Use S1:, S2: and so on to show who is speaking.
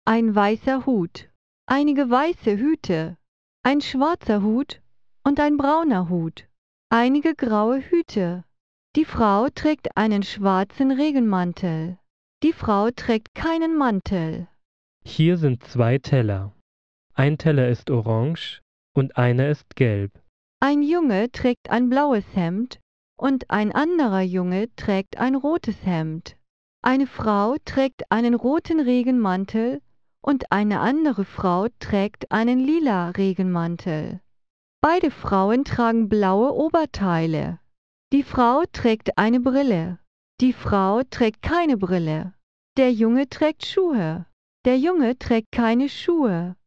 S1: ein weißer Hut, einige weiße Hüte, ein schwarzer Hut und ein brauner Hut, einige graue Hüte. Die Frau trägt einen schwarzen Regenmantel. Die Frau trägt keinen Mantel.
S2: Hier sind 2 Teller. Ein Teller ist orange und einer ist gelb.
S1: Ein Junge trägt ein blaues Hemd und ein anderer Junge trägt ein rotes Hemd. Eine Frau trägt einen roten Regenmantel und eine andere Frau trägt einen lila Regenmantel. Beide Frauen tragen blaue Oberteile. Die Frau trägt eine Brille. Die Frau trägt keine Brille. Der Junge trägt Schuhe. Der Junge trägt keine Schuhe.